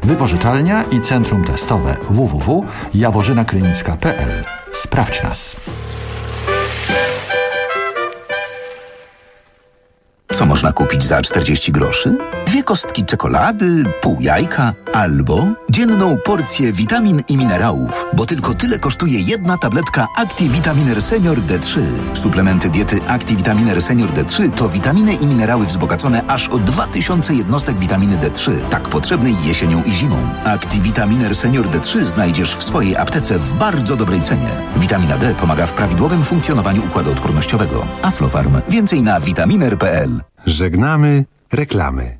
Wypożyczalnia i centrum testowe www.jaworzynaklinicka.pl. Sprawdź nas. Co można kupić za 40 groszy? 2 kostki czekolady, pół jajka albo dzienną porcję witamin i minerałów, bo tylko tyle kosztuje jedna tabletka ActiVitaminer Senior D3. Suplementy diety ActiVitaminer Senior D3 to witaminy i minerały wzbogacone aż o 2000 jednostek witaminy D3, tak potrzebnej jesienią i zimą. ActiVitaminer Senior D3 znajdziesz w swojej aptece w bardzo dobrej cenie. Witamina D pomaga w prawidłowym funkcjonowaniu układu odpornościowego. Aflofarm. Więcej na vitaminer.pl. Żegnamy reklamy.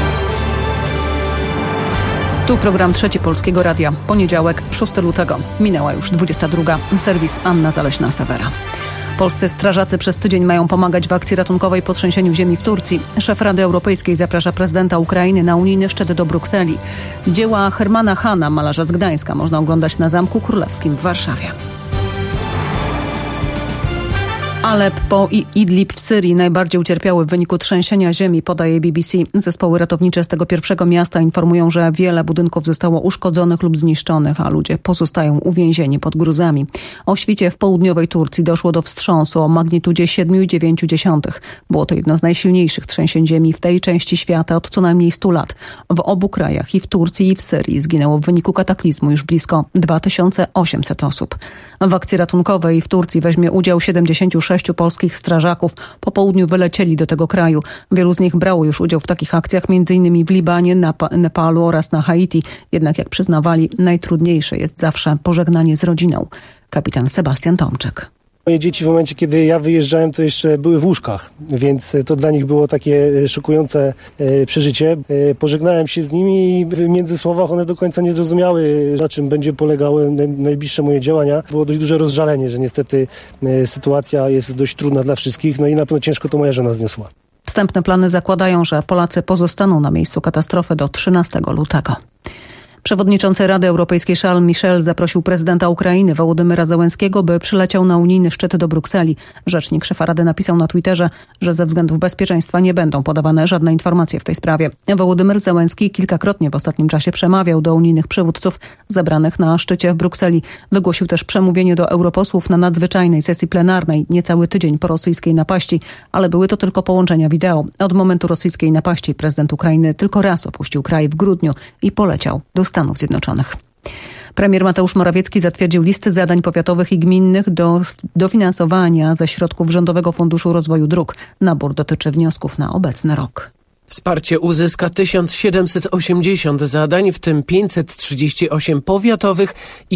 Tu program Trzeci Polskiego Radia. Poniedziałek, 6 lutego. Minęła już 22. Serwis Anna Zaleśna-Sewera. Polscy strażacy przez tydzień mają pomagać w akcji ratunkowej po trzęsieniu ziemi w Turcji. Szef Rady Europejskiej zaprasza prezydenta Ukrainy na unijny szczyt do Brukseli. Dzieła Hermana Hana, malarza z Gdańska, można oglądać na Zamku Królewskim w Warszawie. Aleppo i Idlib w Syrii najbardziej ucierpiały w wyniku trzęsienia ziemi, podaje BBC. Zespoły ratownicze z tego pierwszego miasta informują, że wiele budynków zostało uszkodzonych lub zniszczonych, a ludzie pozostają uwięzieni pod gruzami. O świcie w południowej Turcji doszło do wstrząsu o magnitudzie 7,9. Było to jedno z najsilniejszych trzęsień ziemi w tej części świata od co najmniej 100 lat. W obu krajach, i w Turcji, i w Syrii, zginęło w wyniku kataklizmu już blisko 2800 osób. W akcji ratunkowej w Turcji weźmie udział 76 polskich strażaków. Po południu wylecieli do tego kraju. Wielu z nich brało już udział w takich akcjach, m.in. w Libanie, Nepalu oraz na Haiti. Jednak jak przyznawali, najtrudniejsze jest zawsze pożegnanie z rodziną. Kapitan Sebastian Tomczyk. Moje dzieci w momencie, kiedy ja wyjeżdżałem, to jeszcze były w łóżkach, więc to dla nich było takie szokujące przeżycie. Pożegnałem się z nimi i w międzysłowach one do końca nie zrozumiały, na czym będzie polegały najbliższe moje działania. Było dość duże rozżalenie, że niestety sytuacja jest dość trudna dla wszystkich, no i na pewno ciężko to moja żona zniosła. Wstępne plany zakładają, że Polacy pozostaną na miejscu katastrofy do 13 lutego. Przewodniczący Rady Europejskiej Charles Michel zaprosił prezydenta Ukrainy Wołodymyra Zełenskiego, by przyleciał na unijny szczyt do Brukseli. Rzecznik szefa Rady napisał na Twitterze, że ze względów bezpieczeństwa nie będą podawane żadne informacje w tej sprawie. Wołodymyr Zełenski kilkakrotnie w ostatnim czasie przemawiał do unijnych przywódców zebranych na szczycie w Brukseli. Wygłosił też przemówienie do europosłów na nadzwyczajnej sesji plenarnej niecały tydzień po rosyjskiej napaści, ale były to tylko połączenia wideo. Od momentu rosyjskiej napaści prezydent Ukrainy tylko raz opuścił kraj w grudniu i poleciał do Stanów Zjednoczonych. Premier Mateusz Morawiecki zatwierdził listy zadań powiatowych i gminnych do dofinansowania ze środków Rządowego Funduszu Rozwoju Dróg. Nabór dotyczy wniosków na obecny rok. Wsparcie uzyska 1780 zadań, w tym 538 powiatowych i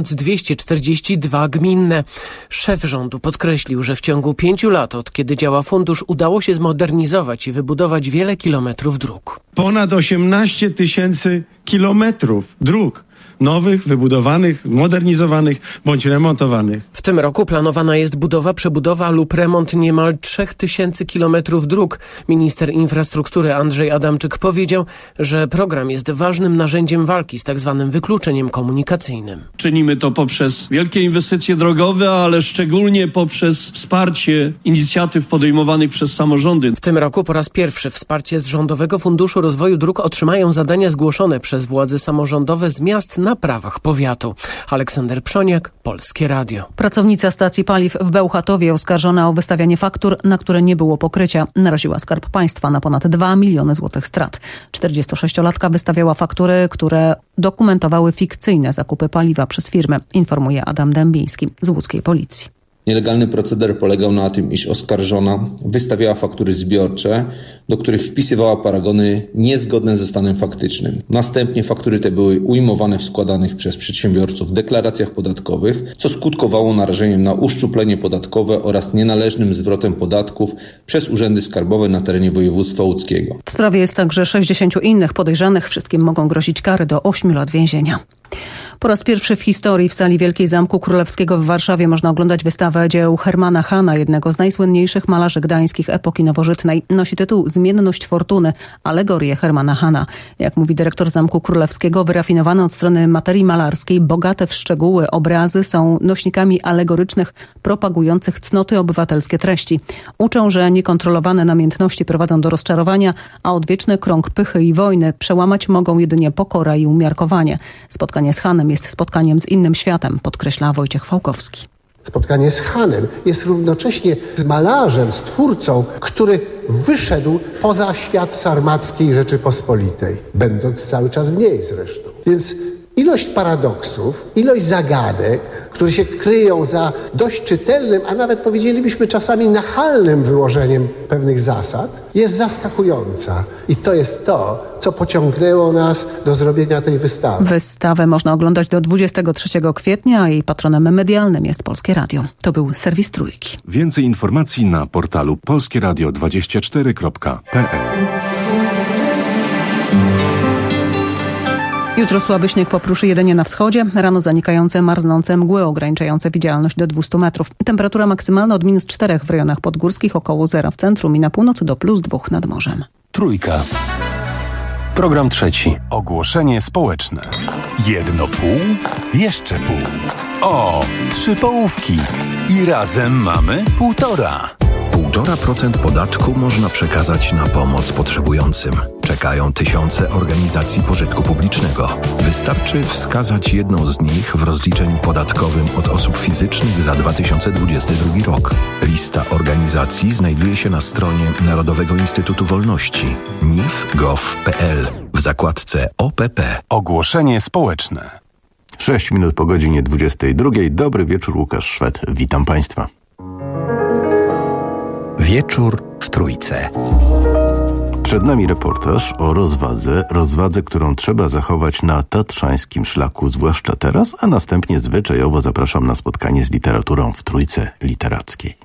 1242 gminne. Szef rządu podkreślił, że w ciągu 5 lat, od kiedy działa fundusz, udało się zmodernizować i wybudować wiele kilometrów dróg. Ponad 18 000 kilometrów dróg. Nowych, wybudowanych, modernizowanych bądź remontowanych. W tym roku planowana jest budowa, przebudowa lub remont niemal 3000 kilometrów dróg. Minister infrastruktury Andrzej Adamczyk powiedział, że program jest ważnym narzędziem walki z tak zwanym wykluczeniem komunikacyjnym. Czynimy to poprzez wielkie inwestycje drogowe, ale szczególnie poprzez wsparcie inicjatyw podejmowanych przez samorządy. W tym roku po raz pierwszy wsparcie z Rządowego Funduszu Rozwoju Dróg otrzymają zadania zgłoszone przez władze samorządowe z miast na prawach powiatu. Aleksander Przoniak, Polskie Radio. Pracownica stacji paliw w Bełchatowie oskarżona o wystawianie faktur, na które nie było pokrycia, naraziła Skarb Państwa na ponad 2 miliony złotych strat. 46-latka wystawiała faktury, które dokumentowały fikcyjne zakupy paliwa przez firmę, informuje Adam Dębiński z łódzkiej policji. Nielegalny proceder polegał na tym, iż oskarżona wystawiała faktury zbiorcze, do których wpisywała paragony niezgodne ze stanem faktycznym. Następnie faktury te były ujmowane w składanych przez przedsiębiorców deklaracjach podatkowych, co skutkowało narażeniem na uszczuplenie podatkowe oraz nienależnym zwrotem podatków przez urzędy skarbowe na terenie województwa łódzkiego. W sprawie jest także 60 innych podejrzanych. Wszystkim mogą grozić kary do 8 lat więzienia. Po raz pierwszy w historii w sali Wielkiej Zamku Królewskiego w Warszawie można oglądać wystawę dzieł Hermana Hana, jednego z najsłynniejszych malarzy gdańskich epoki nowożytnej. Nosi tytuł Zmienność Fortuny, alegorię Hermana Hana. Jak mówi dyrektor Zamku Królewskiego, wyrafinowane od strony materii malarskiej, bogate w szczegóły obrazy są nośnikami alegorycznych, propagujących cnoty obywatelskie treści. Uczą, że niekontrolowane namiętności prowadzą do rozczarowania, a odwieczny krąg pychy i wojny przełamać mogą jedynie pokora i umiarkowanie. Spotkanie z Hanem jest spotkaniem z innym światem, podkreśla Wojciech Fałkowski. Spotkanie z Hanem jest równocześnie z malarzem, z twórcą, który wyszedł poza świat sarmackiej Rzeczypospolitej, będąc cały czas w niej zresztą. Więc ilość paradoksów, ilość zagadek, które się kryją za dość czytelnym, a nawet powiedzielibyśmy czasami nachalnym wyłożeniem pewnych zasad, jest zaskakująca. I to jest to, co pociągnęło nas do zrobienia tej wystawy. Wystawę można oglądać do 23 kwietnia, a jej patronem medialnym jest Polskie Radio. To był serwis Trójki. Więcej informacji na portalu polskieradio24.pl. Jutro słaby śnieg popruszy jedynie na wschodzie. Rano zanikające, marznące mgły ograniczające widzialność do 200 metrów. Temperatura maksymalna od -4 w rejonach podgórskich, około 0 w centrum i na północy do +2 nad morzem. Trójka. Program trzeci. Ogłoszenie społeczne. 1,5? Jeszcze pół. O, 3 połówki. I razem mamy 1,5. 1,5% podatku można przekazać na pomoc potrzebującym. Czekają tysiące organizacji pożytku publicznego. Wystarczy wskazać jedną z nich w rozliczeniu podatkowym od osób fizycznych za 2022 rok. Lista organizacji znajduje się na stronie Narodowego Instytutu Wolności nif.gov.pl w zakładce OPP. Ogłoszenie społeczne. 6 minut po godzinie 22. Dobry wieczór, Łukasz Szwed. Witam Państwa. Wieczór w Trójce. Przed nami reportaż o rozwadze, którą trzeba zachować na tatrzańskim szlaku, zwłaszcza teraz, a następnie zwyczajowo zapraszam na spotkanie z literaturą w Trójce Literackiej.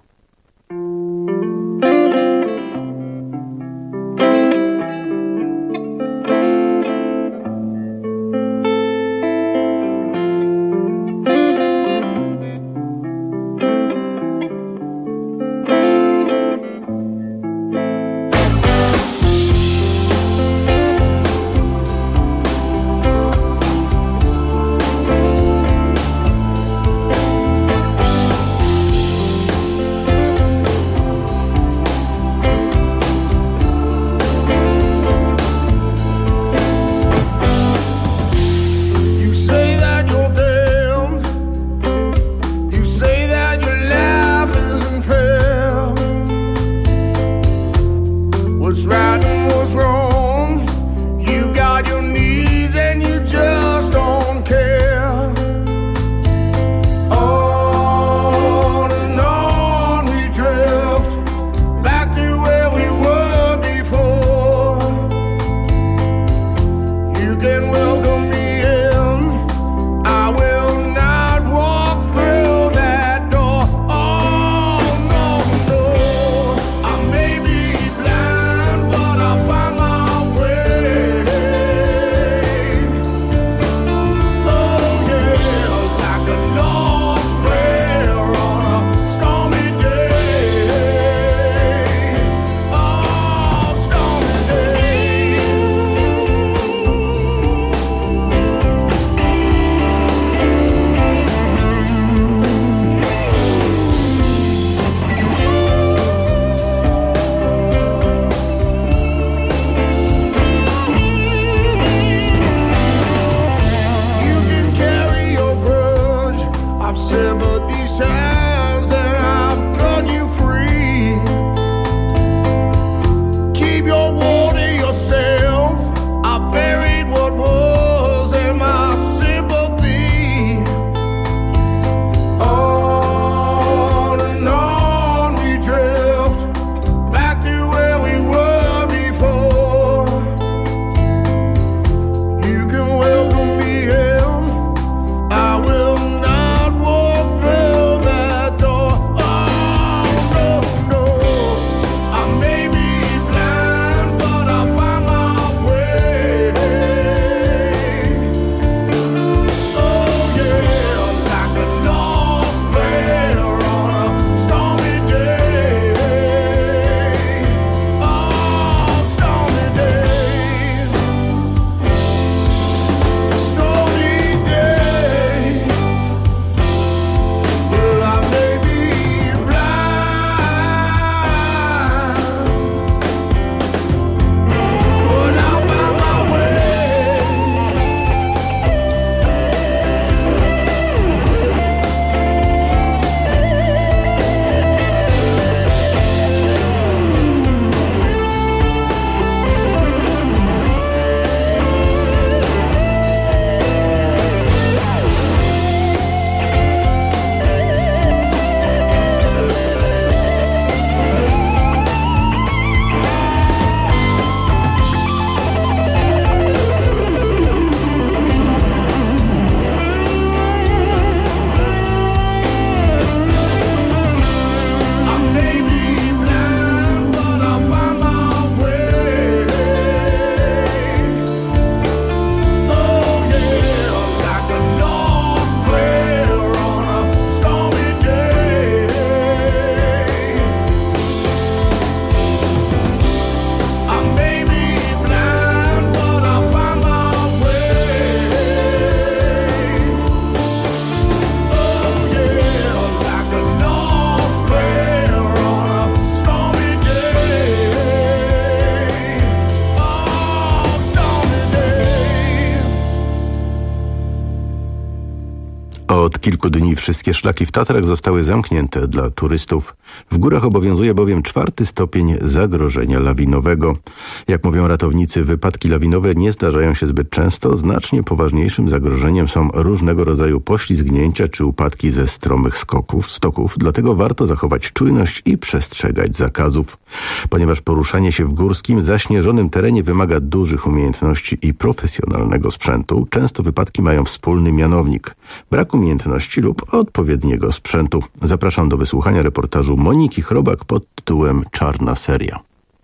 Od kilku dni wszystkie szlaki w Tatrach zostały zamknięte dla turystów. W górach obowiązuje bowiem 4. stopień zagrożenia lawinowego. Jak mówią ratownicy, wypadki lawinowe nie zdarzają się zbyt często. Znacznie poważniejszym zagrożeniem są różnego rodzaju poślizgnięcia czy upadki ze stromych stoków. Dlatego warto zachować czujność i przestrzegać zakazów. Ponieważ poruszanie się w górskim, zaśnieżonym terenie wymaga dużych umiejętności i profesjonalnego sprzętu, często wypadki mają wspólny mianownik: brak umiejętności lub odpowiedniego sprzętu. Zapraszam do wysłuchania reportażu Moniki Chrobak pod tytułem Czarna seria.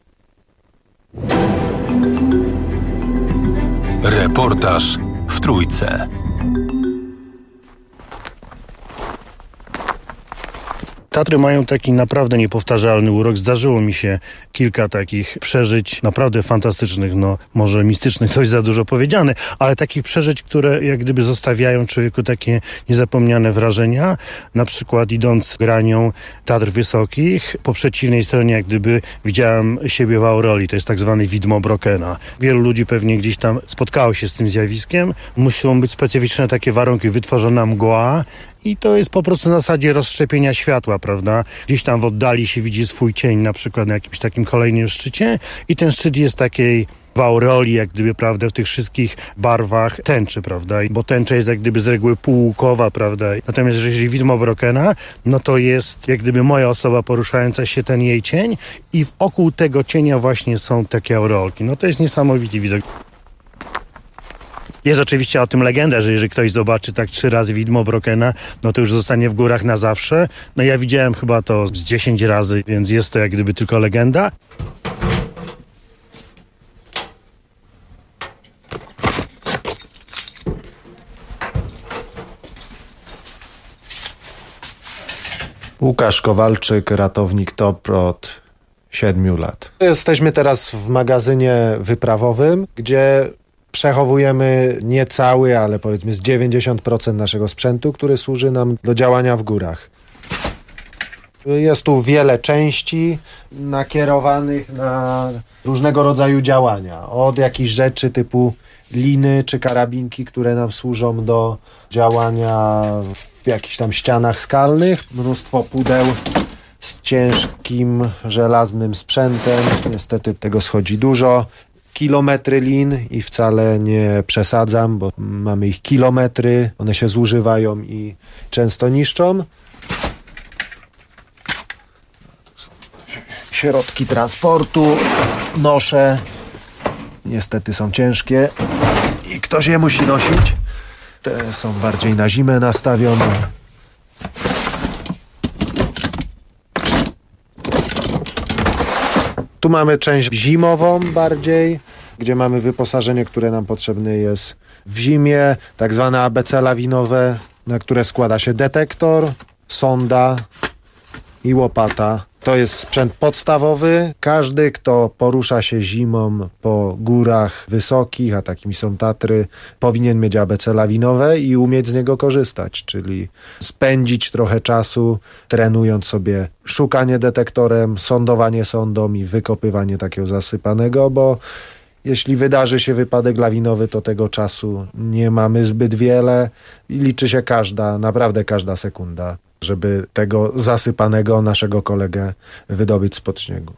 Reportaż w Trójce. Tatry mają taki naprawdę niepowtarzalny urok. Zdarzyło mi się kilka takich przeżyć naprawdę fantastycznych, może mistycznych to jest za dużo powiedziane, ale takich przeżyć, które jak gdyby zostawiają człowieku takie niezapomniane wrażenia. Na przykład idąc granią Tatr Wysokich, po przeciwnej stronie jak gdyby widziałem siebie w auroli, to jest tak zwany widmo Brokena. Wielu ludzi pewnie gdzieś tam spotkało się z tym zjawiskiem. Muszą być specyficzne takie warunki, wytworzona mgła, i to jest po prostu na zasadzie rozszczepienia światła, prawda? Gdzieś tam w oddali się widzi swój cień, na przykład na jakimś takim kolejnym szczycie, i ten szczyt jest takiej w auroli, jak gdyby, prawda, w tych wszystkich barwach tęczy, prawda? Bo tęcza jest jak gdyby z reguły półłukowa, prawda? Natomiast jeżeli widmo Brokena, to jest jak gdyby moja osoba poruszająca się, ten jej cień, i wokół tego cienia właśnie są takie aureolki. To jest niesamowity widok. Jest oczywiście o tym legenda, że jeżeli ktoś zobaczy tak 3 razy widmo Brokena, to już zostanie w górach na zawsze. Ja widziałem chyba to z 10 razy, więc jest to jak gdyby tylko legenda. Łukasz Kowalczyk, ratownik TOPR od 7 lat. Jesteśmy teraz w magazynie wyprawowym, gdzie przechowujemy nie cały, ale powiedzmy z 90% naszego sprzętu, który służy nam do działania w górach. Jest tu wiele części nakierowanych na różnego rodzaju działania. Od jakichś rzeczy typu liny czy karabinki, które nam służą do działania w jakichś tam ścianach skalnych. Mnóstwo pudeł z ciężkim, żelaznym sprzętem. Niestety tego schodzi dużo. Kilometry lin, i wcale nie przesadzam, bo mamy ich kilometry, one się zużywają i często niszczą. Środki transportu noszę, niestety są ciężkie i ktoś je musi nosić. Te są bardziej na zimę nastawione. Tu mamy część zimową bardziej, gdzie mamy wyposażenie, które nam potrzebne jest w zimie, tak zwane ABC lawinowe, na które składa się detektor, sonda i łopata. To jest sprzęt podstawowy. Każdy, kto porusza się zimą po górach wysokich, a takimi są Tatry, powinien mieć ABC lawinowe i umieć z niego korzystać, czyli spędzić trochę czasu trenując sobie szukanie detektorem, sądowanie sondą i wykopywanie takiego zasypanego, bo jeśli wydarzy się wypadek lawinowy, to tego czasu nie mamy zbyt wiele i liczy się naprawdę każda sekunda, żeby tego zasypanego naszego kolegę wydobyć spod śniegu.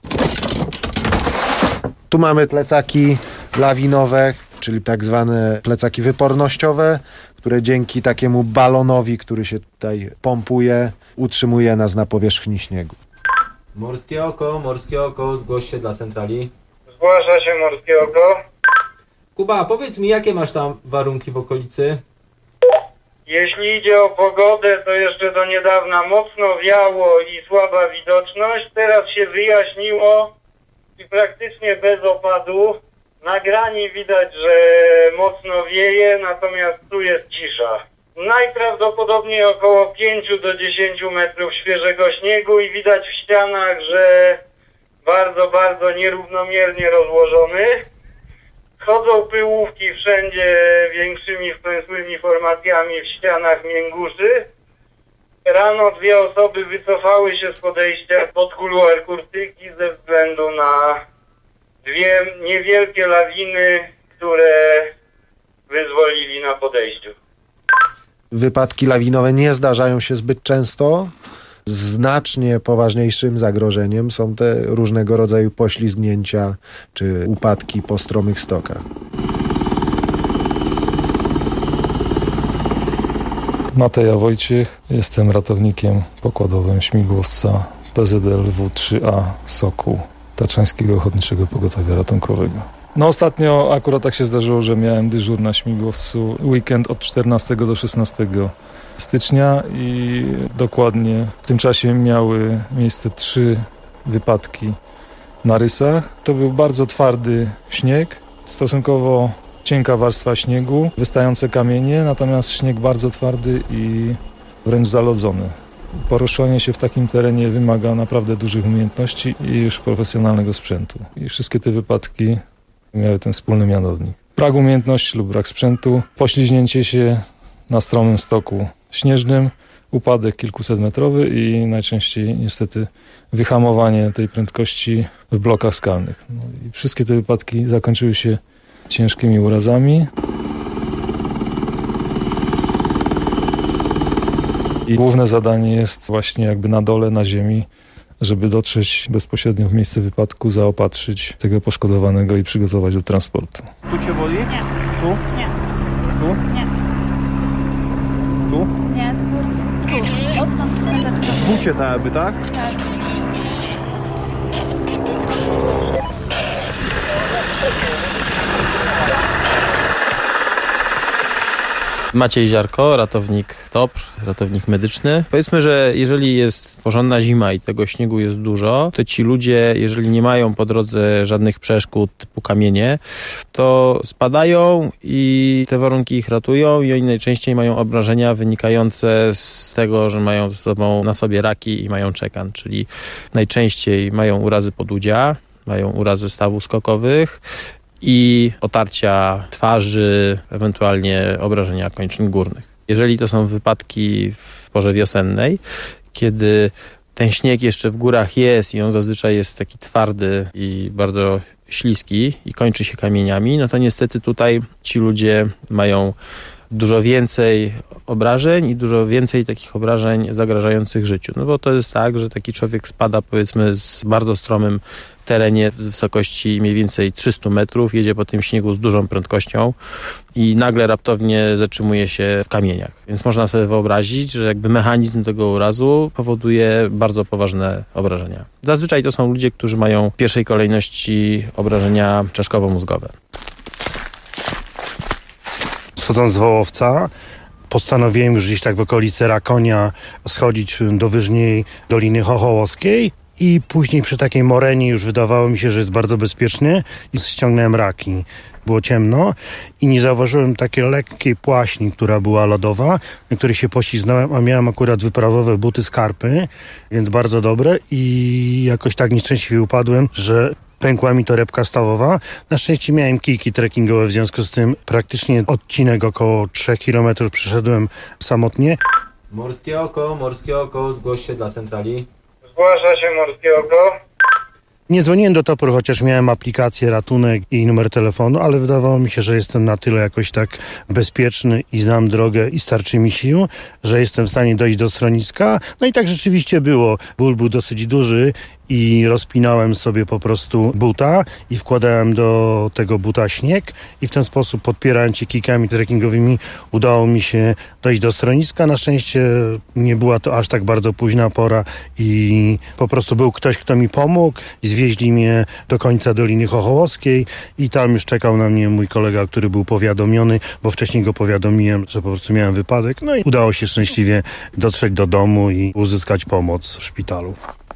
Tu mamy plecaki lawinowe, czyli tak zwane plecaki wypornościowe, które dzięki takiemu balonowi, który się tutaj pompuje, utrzymuje nas na powierzchni śniegu. Morskie oko, zgłoś się dla centrali. Zgłasza się Morskie Oko. Kuba, powiedz mi, jakie masz tam warunki w okolicy? Jeśli idzie o pogodę, to jeszcze do niedawna mocno wiało i słaba widoczność. Teraz się wyjaśniło i praktycznie bez opadu. Na grani widać, że mocno wieje, natomiast tu jest cisza. Najprawdopodobniej około 5 do 10 metrów świeżego śniegu i widać w ścianach, że bardzo, bardzo nierównomiernie rozłożony. Chodzą pyłówki wszędzie większymi wklęsłymi formacjami w ścianach mięguszy. Rano 2 osoby wycofały się z podejścia pod kuluar kurtyki ze względu na 2 niewielkie lawiny, które wyzwolili na podejściu. Wypadki lawinowe nie zdarzają się zbyt często. Znacznie poważniejszym zagrożeniem są te różnego rodzaju poślizgnięcia czy upadki po stromych stokach. Mateja Wojciech, jestem ratownikiem pokładowym śmigłowca PZL W3A Sokół Tatrzańskiego Ochotniczego Pogotowia Ratunkowego. No ostatnio akurat tak się zdarzyło, że miałem dyżur na śmigłowcu weekend od 14 do 16 stycznia i dokładnie w tym czasie miały miejsce 3 wypadki na rysach. To był bardzo twardy śnieg, stosunkowo cienka warstwa śniegu, wystające kamienie, natomiast śnieg bardzo twardy i wręcz zalodzony. Poruszanie się w takim terenie wymaga naprawdę dużych umiejętności i już profesjonalnego sprzętu. I wszystkie te wypadki miały ten wspólny mianownik. Brak umiejętności lub brak sprzętu, poślizgnięcie się na stromym stoku śnieżnym, upadek kilkusetmetrowy i najczęściej niestety wyhamowanie tej prędkości w blokach skalnych. No i wszystkie te wypadki zakończyły się ciężkimi urazami. I główne zadanie jest właśnie jakby na dole, na ziemi, żeby dotrzeć bezpośrednio w miejsce wypadku, zaopatrzyć tego poszkodowanego i przygotować do transportu. Tu cię boli? Nie. Tu? Nie. Tu? Nie. Tu? Nie, tu. Odtąd się zaczyna. W bucie tak jakby, tak? Tak. Maciej Ziarko, ratownik TOPR, ratownik medyczny. Powiedzmy, że jeżeli jest porządna zima i tego śniegu jest dużo, to ci ludzie, jeżeli nie mają po drodze żadnych przeszkód typu kamienie, to spadają i te warunki ich ratują i oni najczęściej mają obrażenia wynikające z tego, że mają ze sobą na sobie raki i mają czekan, czyli najczęściej mają urazy podudzia, mają urazy stawów skokowych, i otarcia twarzy, ewentualnie obrażenia kończyn górnych. Jeżeli to są wypadki w porze wiosennej, kiedy ten śnieg jeszcze w górach jest i on zazwyczaj jest taki twardy i bardzo śliski i kończy się kamieniami, no to niestety tutaj ci ludzie mają dużo więcej obrażeń i dużo więcej takich obrażeń zagrażających życiu. No bo to jest tak, że taki człowiek spada powiedzmy z bardzo stromym terenie z wysokości mniej więcej 300 metrów, jedzie po tym śniegu z dużą prędkością i nagle raptownie zatrzymuje się w kamieniach. Więc można sobie wyobrazić, że jakby mechanizm tego urazu powoduje bardzo poważne obrażenia. Zazwyczaj to są ludzie, którzy mają w pierwszej kolejności obrażenia czaszkowo-mózgowe. Schodząc z Wołowca, postanowiłem już gdzieś tak w okolicy Rakonia schodzić do wyżniej Doliny Chochołowskiej i później przy takiej morenie już wydawało mi się, że jest bardzo bezpiecznie i ściągnąłem raki. Było ciemno i nie zauważyłem takiej lekkiej płaśni, która była lodowa, na której się poślizgnąłem, a miałem akurat wyprawowe buty Skarpy, więc bardzo dobre i jakoś tak nieszczęśliwie upadłem, że pękła mi torebka stawowa. Na szczęście miałem kijki trekkingowe, w związku z tym praktycznie odcinek około 3 km przeszedłem samotnie. Morskie oko, zgłoś się dla centrali. Zgłasza się Morskie Oko. Nie dzwoniłem do TOPR, chociaż miałem aplikację ratunek i numer telefonu, ale wydawało mi się, że jestem na tyle jakoś tak bezpieczny i znam drogę i starczy mi sił, że jestem w stanie dojść do schroniska. No i tak rzeczywiście było. Ból był dosyć duży i rozpinałem sobie po prostu buta i wkładałem do tego buta śnieg i w ten sposób, podpierając się kijkami trekkingowymi, udało mi się dojść do schroniska. Na szczęście nie była to aż tak bardzo późna pora i po prostu był ktoś, kto mi pomógł i zwieźli mnie do końca Doliny Chochołowskiej i tam już czekał na mnie mój kolega, który był powiadomiony, bo wcześniej go powiadomiłem, że po prostu miałem wypadek. No i udało się szczęśliwie dotrzeć do domu i uzyskać pomoc w szpitalu.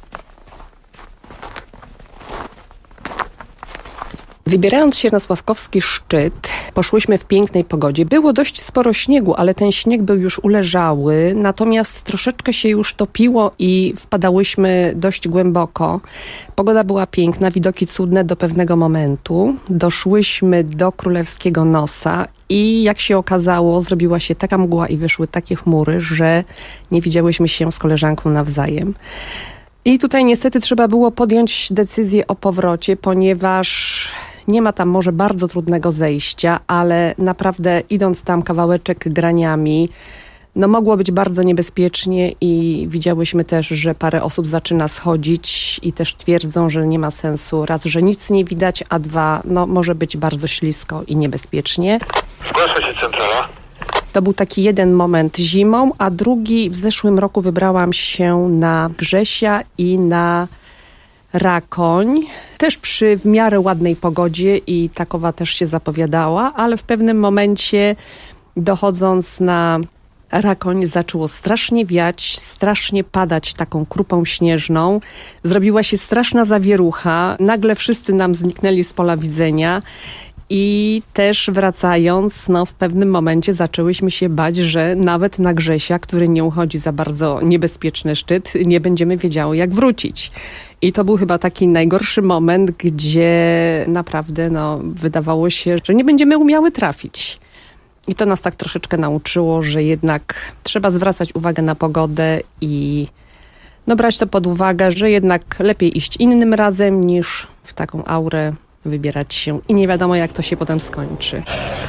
Wybierając się na Sławkowski szczyt, poszłyśmy w pięknej pogodzie. Było dość sporo śniegu, ale ten śnieg był już uleżały, natomiast troszeczkę się już topiło i wpadałyśmy dość głęboko. Pogoda była piękna, widoki cudne do pewnego momentu. Doszłyśmy do Królewskiego Nosa i jak się okazało, zrobiła się taka mgła i wyszły takie chmury, że nie widziałyśmy się z koleżanką nawzajem. I tutaj niestety trzeba było podjąć decyzję o powrocie, ponieważ nie ma tam może bardzo trudnego zejścia, ale naprawdę idąc tam kawałeczek graniami, No mogło być bardzo niebezpiecznie i widziałyśmy też, że parę osób zaczyna schodzić i też twierdzą, że nie ma sensu. Raz, że nic nie widać, a dwa, no może być bardzo ślisko i niebezpiecznie. Zgłasza się centrala. To był taki jeden moment zimą, a drugi w zeszłym roku wybrałam się na Grzesia i na Rakoń. Też przy w miarę ładnej pogodzie i takowa też się zapowiadała, ale w pewnym momencie dochodząc na Rakoń zaczęło strasznie wiać, strasznie padać taką krupą śnieżną. Zrobiła się straszna zawierucha. Nagle wszyscy nam zniknęli z pola widzenia. I też wracając, no w pewnym momencie zaczęłyśmy się bać, że nawet na Grzesia, który nie uchodzi za bardzo niebezpieczny szczyt, nie będziemy wiedziały jak wrócić. I to był chyba taki najgorszy moment, gdzie naprawdę no, wydawało się, że nie będziemy umiały trafić. I to nas tak troszeczkę nauczyło, że jednak trzeba zwracać uwagę na pogodę i no, brać to pod uwagę, że jednak lepiej iść innym razem niż w taką aurę wybierać się i nie wiadomo jak to się potem skończy.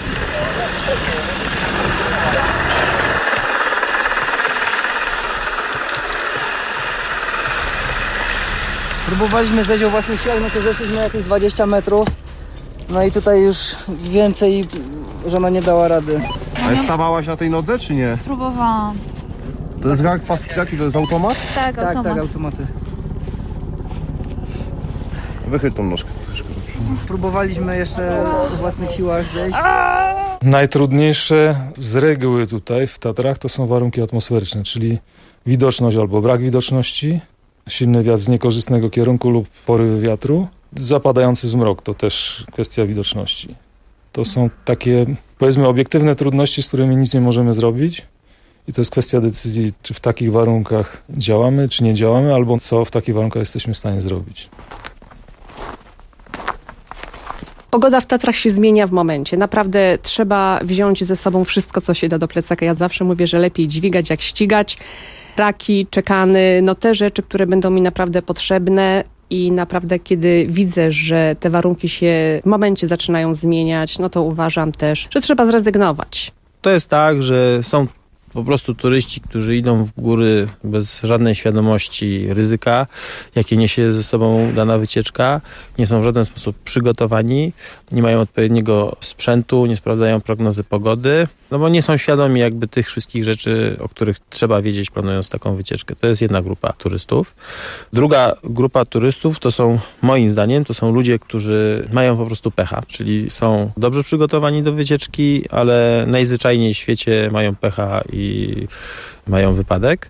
Próbowaliśmy zejść o własnych siłach, no to zeszliśmy jakieś 20 metrów. No i tutaj już więcej żona nie dała rady. A stawałaś na tej nodze, czy nie? Próbowałam. To jest jak jaki to jest automat? Tak, automat. Tak, automaty. Wychyl tą nóżkę. Próbowaliśmy jeszcze o własnych siłach zejść. Najtrudniejsze z reguły tutaj w Tatrach to są warunki atmosferyczne, czyli widoczność albo brak widoczności, silny wiatr z niekorzystnego kierunku lub porywy wiatru, zapadający zmrok to też kwestia widoczności. To są takie, powiedzmy, obiektywne trudności, z którymi nic nie możemy zrobić i to jest kwestia decyzji, czy w takich warunkach działamy, czy nie działamy, albo co w takich warunkach jesteśmy w stanie zrobić. Pogoda w Tatrach się zmienia w momencie. Naprawdę trzeba wziąć ze sobą wszystko, co się da do plecaka. Ja zawsze mówię, że lepiej dźwigać jak ścigać. Raki, czekany, no te rzeczy, które będą mi naprawdę potrzebne i naprawdę kiedy widzę, że te warunki się w momencie zaczynają zmieniać, no to uważam też, że trzeba zrezygnować. To jest tak, że są po prostu turyści, którzy idą w góry bez żadnej świadomości ryzyka, jakie niesie ze sobą dana wycieczka, nie są w żaden sposób przygotowani, nie mają odpowiedniego sprzętu, nie sprawdzają prognozy pogody, no bo nie są świadomi jakby tych wszystkich rzeczy, o których trzeba wiedzieć planując taką wycieczkę. To jest jedna grupa turystów. Druga grupa turystów to są, moim zdaniem, to są ludzie, którzy mają po prostu pecha, czyli są dobrze przygotowani do wycieczki, ale najzwyczajniej w świecie mają pecha i mają wypadek.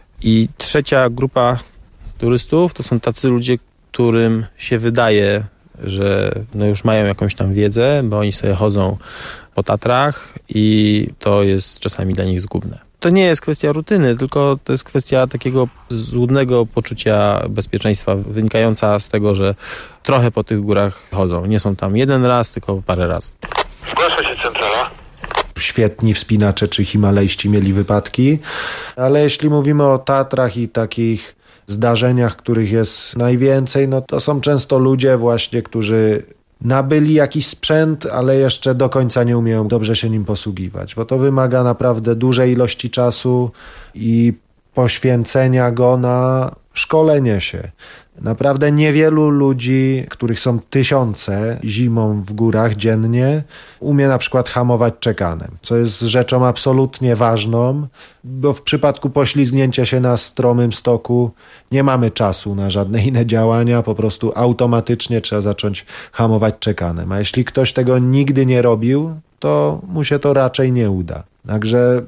I trzecia grupa turystów to są tacy ludzie, którym się wydaje, że no już mają jakąś tam wiedzę, bo oni sobie chodzą po Tatrach i to jest czasami dla nich zgubne. To nie jest kwestia rutyny, tylko to jest kwestia takiego złudnego poczucia bezpieczeństwa wynikająca z tego, że trochę po tych górach chodzą. Nie są tam jeden raz, tylko parę razy. Zgłasza się centrala. Świetni wspinacze czy himalejści mieli wypadki, ale jeśli mówimy o Tatrach i takich zdarzeniach, których jest najwięcej, no to są często ludzie właśnie, którzy nabyli jakiś sprzęt, ale jeszcze do końca nie umieją dobrze się nim posługiwać, bo to wymaga naprawdę dużej ilości czasu i poświęcenia go na szkolenie się. Naprawdę niewielu ludzi, których są tysiące zimą w górach dziennie, umie na przykład hamować czekanem, co jest rzeczą absolutnie ważną, bo w przypadku poślizgnięcia się na stromym stoku nie mamy czasu na żadne inne działania, po prostu automatycznie trzeba zacząć hamować czekanem. A jeśli ktoś tego nigdy nie robił, to mu się to raczej nie uda. Także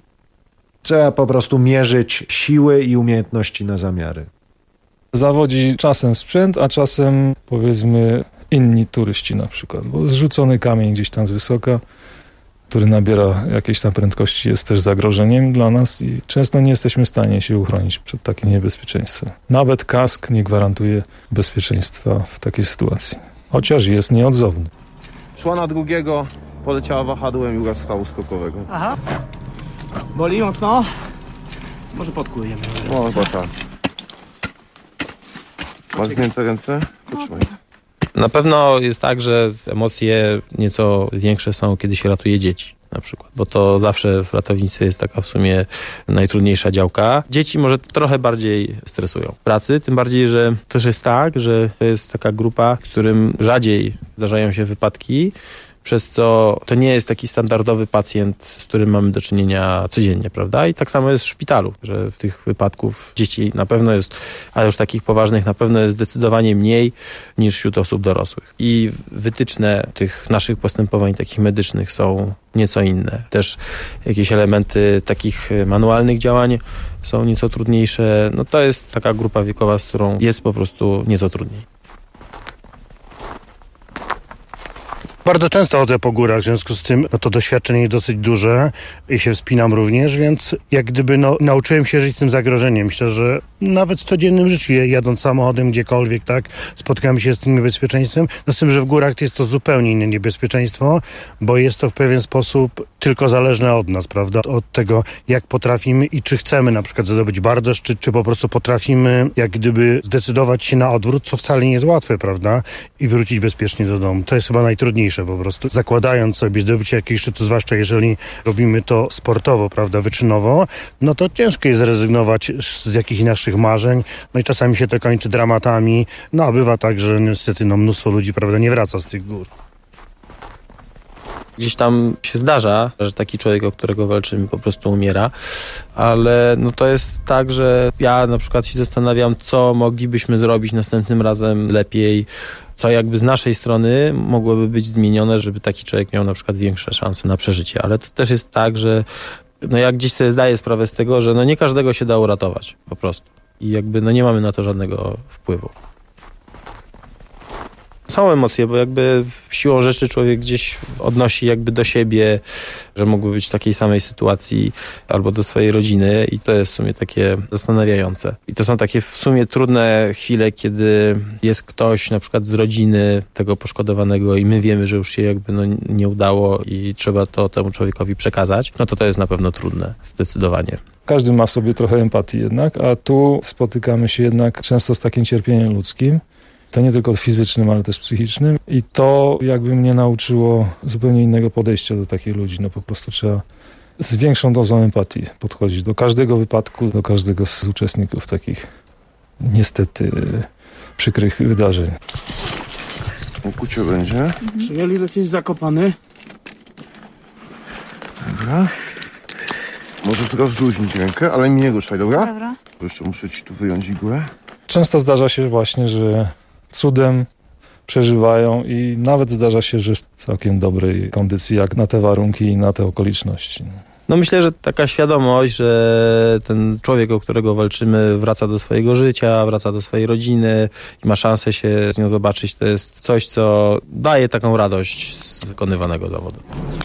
trzeba po prostu mierzyć siły i umiejętności na zamiary. Zawodzi czasem sprzęt, a czasem powiedzmy inni turyści na przykład, bo zrzucony kamień gdzieś tam z wysoka, który nabiera jakiejś tam prędkości, jest też zagrożeniem dla nas i często nie jesteśmy w stanie się uchronić przed takim niebezpieczeństwem. Nawet kask nie gwarantuje bezpieczeństwa w takiej sytuacji, chociaż jest nieodzowny. Szła na drugiego, poleciała wahadłem i uraz stawu skokowego. Aha. Boli mocno? Może podkujemy. O, chyba tak. Masz więcej ręce? Potrzymaj. Na pewno jest tak, że emocje nieco większe są, kiedy się ratuje dzieci. na przykład, bo to zawsze w ratownictwie jest taka w sumie najtrudniejsza działka. Dzieci może trochę bardziej stresują pracy, tym bardziej, że też jest tak, że to jest taka grupa, w którym rzadziej zdarzają się wypadki, przez co to nie jest taki standardowy pacjent, z którym mamy do czynienia codziennie, prawda? I tak samo jest w szpitalu, że tych wypadków dzieci na pewno jest, a już takich poważnych na pewno jest zdecydowanie mniej niż wśród osób dorosłych. I wytyczne tych naszych postępowań takich medycznych są nieco inne. Też jakieś elementy takich manualnych działań są nieco trudniejsze. No to jest taka grupa wiekowa, z którą jest po prostu nieco trudniej. Bardzo często chodzę po górach, w związku z tym to doświadczenie jest dosyć duże i się wspinam również, więc jak gdyby nauczyłem się żyć z tym zagrożeniem. Myślę, że nawet w codziennym życiu, jadąc samochodem gdziekolwiek, tak, spotkamy się z tym niebezpieczeństwem. No z tym, że w górach to jest to zupełnie inne niebezpieczeństwo, bo jest to w pewien sposób tylko zależne od nas, prawda? Od tego, jak potrafimy i czy chcemy na przykład zdobyć bardzo szczyt, czy po prostu potrafimy jak gdyby zdecydować się na odwrót, co wcale nie jest łatwe, prawda? I wrócić bezpiecznie do domu. To jest chyba najtrudniejsze po prostu. Zakładając sobie zdobycie jakiegoś szczytu, zwłaszcza jeżeli robimy to sportowo, prawda, wyczynowo, no to ciężko jest zrezygnować z jakichś naszych marzeń. No i czasami się to kończy dramatami. No a bywa tak, że niestety mnóstwo ludzi, prawda, nie wraca z tych gór. Gdzieś tam się zdarza, że taki człowiek, o którego walczymy, po prostu umiera, ale no to jest tak, że ja na przykład się zastanawiam, co moglibyśmy zrobić następnym razem lepiej, co jakby z naszej strony mogłoby być zmienione, żeby taki człowiek miał na przykład większe szanse na przeżycie. Ale to też jest tak, że no jak gdzieś sobie zdaję sprawę z tego, że no nie każdego się da uratować po prostu. I jakby no nie mamy na to żadnego wpływu. Są emocje, bo jakby siłą rzeczy człowiek gdzieś odnosi jakby do siebie, że mógłby być w takiej samej sytuacji albo do swojej rodziny i to jest w sumie takie zastanawiające. I to są takie w sumie trudne chwile, kiedy jest ktoś na przykład z rodziny tego poszkodowanego i my wiemy, że już się jakby no nie udało i trzeba to temu człowiekowi przekazać, no to jest na pewno trudne, zdecydowanie. Każdy ma w sobie trochę empatii jednak, a tu spotykamy się jednak często z takim cierpieniem ludzkim. To nie tylko fizycznym, ale też psychicznym. I to jakby mnie nauczyło zupełnie innego podejścia do takich ludzi. No po prostu trzeba z większą dozą empatii podchodzić do każdego wypadku, do każdego z uczestników takich niestety przykrych wydarzeń. Kucio będzie. Przyjęli lecieć Zakopany. Dobra. Może teraz zluźnić rękę, ale mi nie ruszaj, dobra? Dobra. Jeszcze muszę ci tu wyjąć igłę. Często zdarza się właśnie, że cudem przeżywają i nawet zdarza się, że w całkiem dobrej kondycji, jak na te warunki i na te okoliczności. No myślę, że taka świadomość, że ten człowiek, o którego walczymy, wraca do swojego życia, wraca do swojej rodziny i ma szansę się z nią zobaczyć, to jest coś, co daje taką radość z wykonywanego zawodu.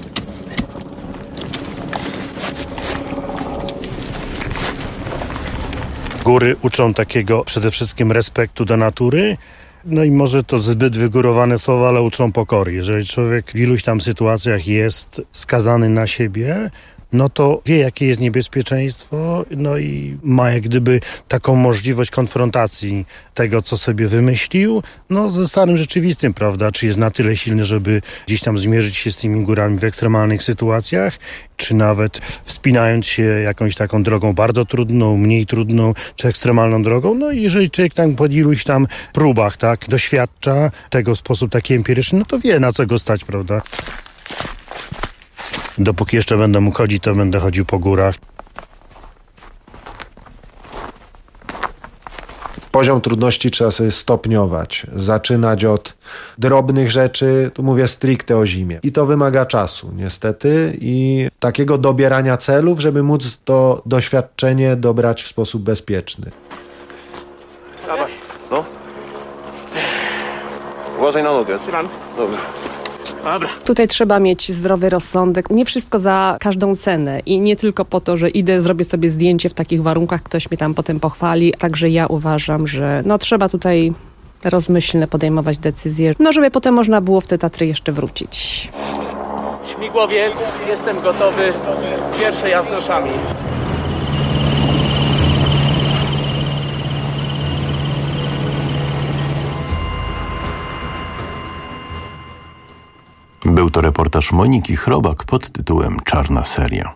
Góry uczą takiego przede wszystkim respektu do natury. No i może to zbyt wygórowane słowa, ale uczą pokory. Jeżeli człowiek w iluś tam sytuacjach jest skazany na siebie, no to wie, jakie jest niebezpieczeństwo, no i ma jak gdyby taką możliwość konfrontacji tego, co sobie wymyślił, no ze stanem rzeczywistym, prawda? Czy jest na tyle silny, żeby gdzieś tam zmierzyć się z tymi górami w ekstremalnych sytuacjach, czy nawet wspinając się jakąś taką drogą bardzo trudną, mniej trudną, czy ekstremalną drogą. No i jeżeli człowiek tam po iluś tam próbach, tak, doświadcza tego w sposób taki empiryczny, no to wie, na co go stać, prawda? Dopóki jeszcze będę mógł chodzić, to będę chodził po górach. Poziom trudności trzeba sobie stopniować. Zaczynać od drobnych rzeczy, tu mówię stricte o zimie. I to wymaga czasu, niestety, i takiego dobierania celów, żeby móc to doświadczenie dobrać w sposób bezpieczny. Dawaj, no. Uważaj na nogę. Trzymam. Dobra. Dobra. Tutaj trzeba mieć zdrowy rozsądek. Nie wszystko za każdą cenę i nie tylko po to, że idę, zrobię sobie zdjęcie w takich warunkach, ktoś mnie tam potem pochwali. Także ja uważam, że no trzeba tutaj rozmyślne podejmować decyzje, no żeby potem można było w te Tatry jeszcze wrócić. Śmigłowiec, jestem gotowy. Pierwsze jasnoszami. Był to reportaż reportaż Moniki Chrobak pod tytułem Czarna seria.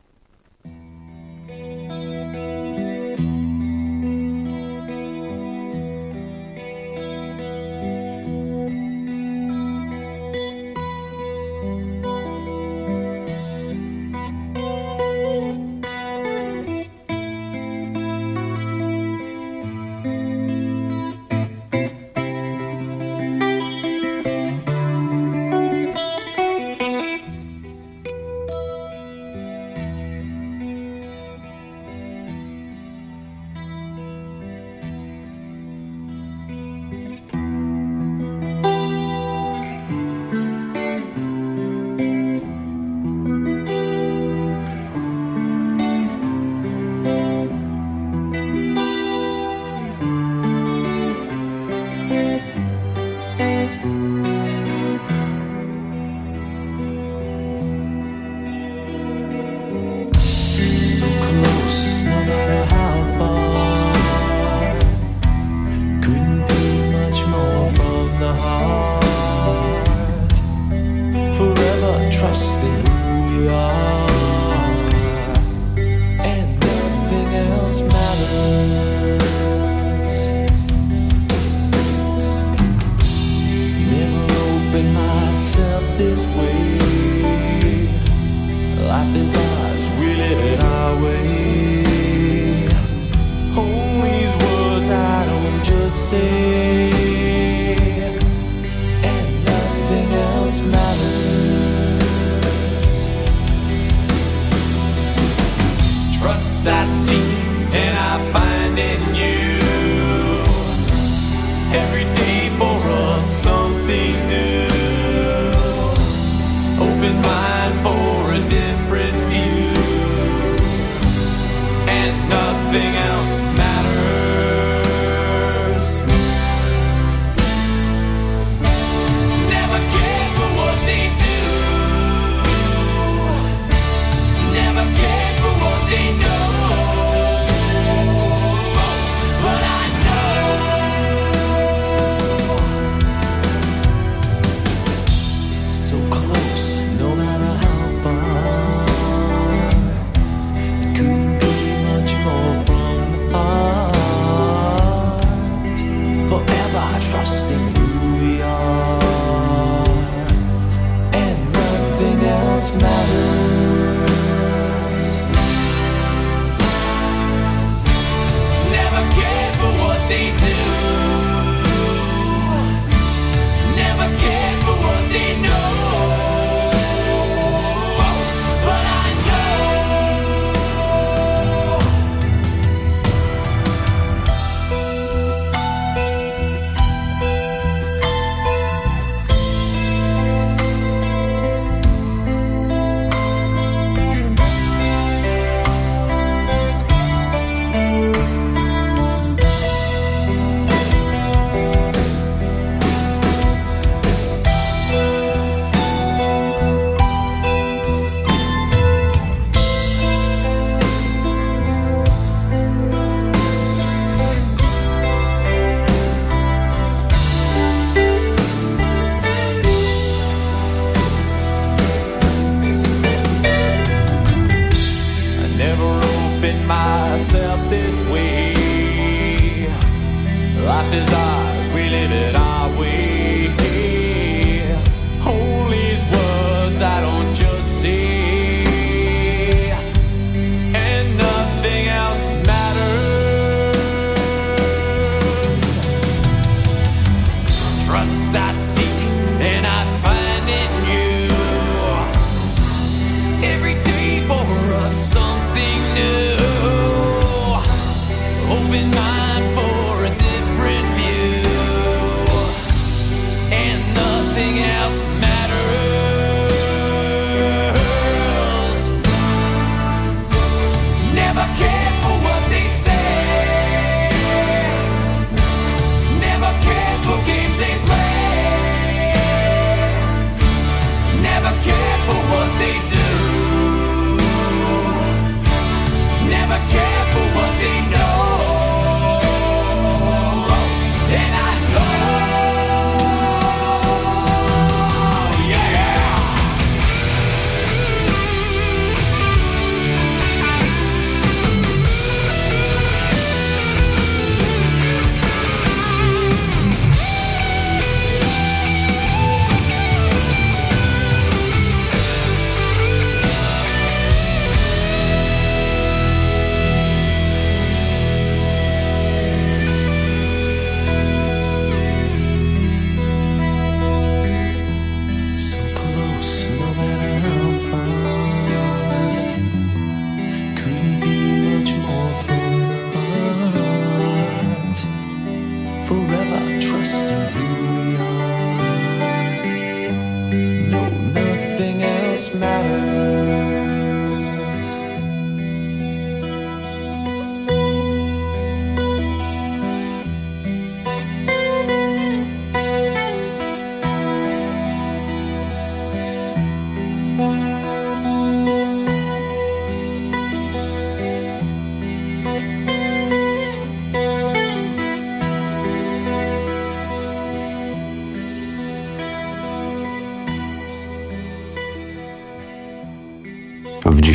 Open mind for a different view.